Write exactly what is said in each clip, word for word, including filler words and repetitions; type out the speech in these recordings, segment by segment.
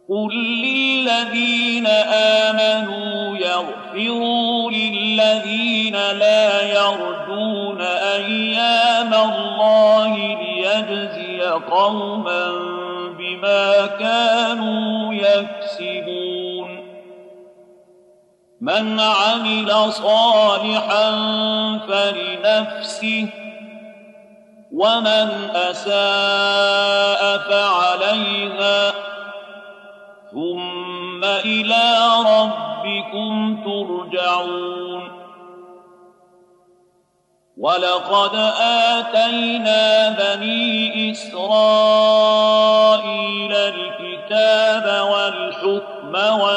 قل للذين آمنوا يغفروا للذين لا يرجون أيام الله ليجزي قوما بما كانوا يكسبون من عمل صالحا فلنفسه ومن أساء فعليها ثم إلى ربكم ترجعون ولقد آتينا بني إسرائيل الكتاب والحكم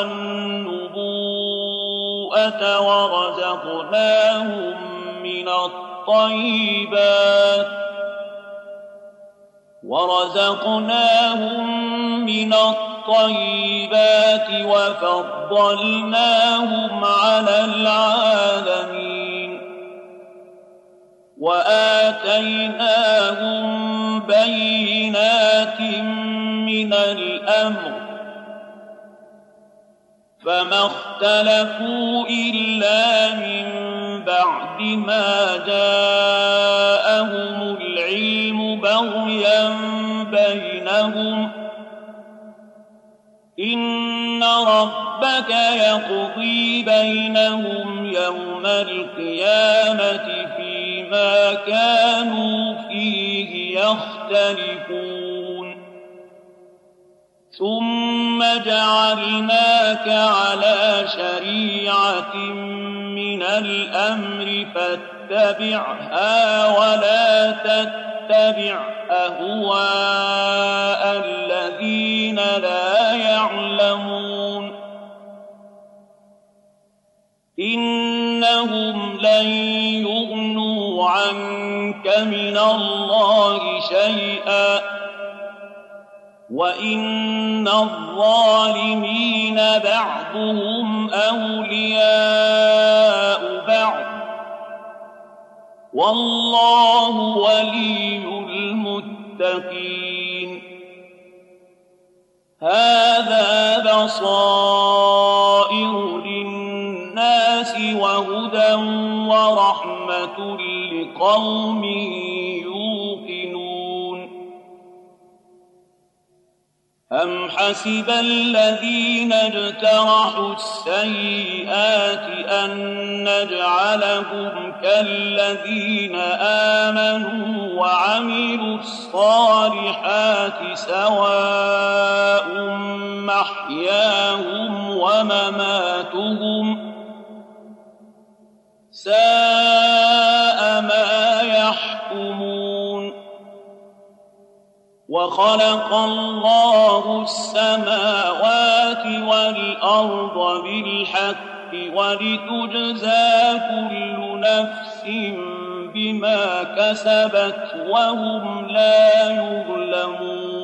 والنبوءة ورزقناهم من الطيبات ورزقناهم من الطيبات وفضلناهم على العالمين وآتيناهم بينات من الأمر فما اختلفوا إلا من بعد ما جاءهم العلم بغيا بينهم إن ربك يقضي بينهم يوم القيامة فيما كانوا فيه يختلفون ثم جعلناك على شريعة من الأمر فاتبعها ولا تتبع أهواء الذين لا يعلمون إنهم لن يغنوا عنك من الله شيئا وإن الظالمين بعضهم أولياء بعض والله ولي المتقين هذا بصائر للناس وهدى ورحمة لقوم يوقنون أم حسب الذين اجترحوا السيئات أن نجعلهم كالذين آمنوا وعملوا الصالحات سواء محياهم ومماتهم ساء ما يحكمون وخلق الله السماوات والأرض بالحق ولتجزى كل نفس بما كسبت وهم لا يظلمون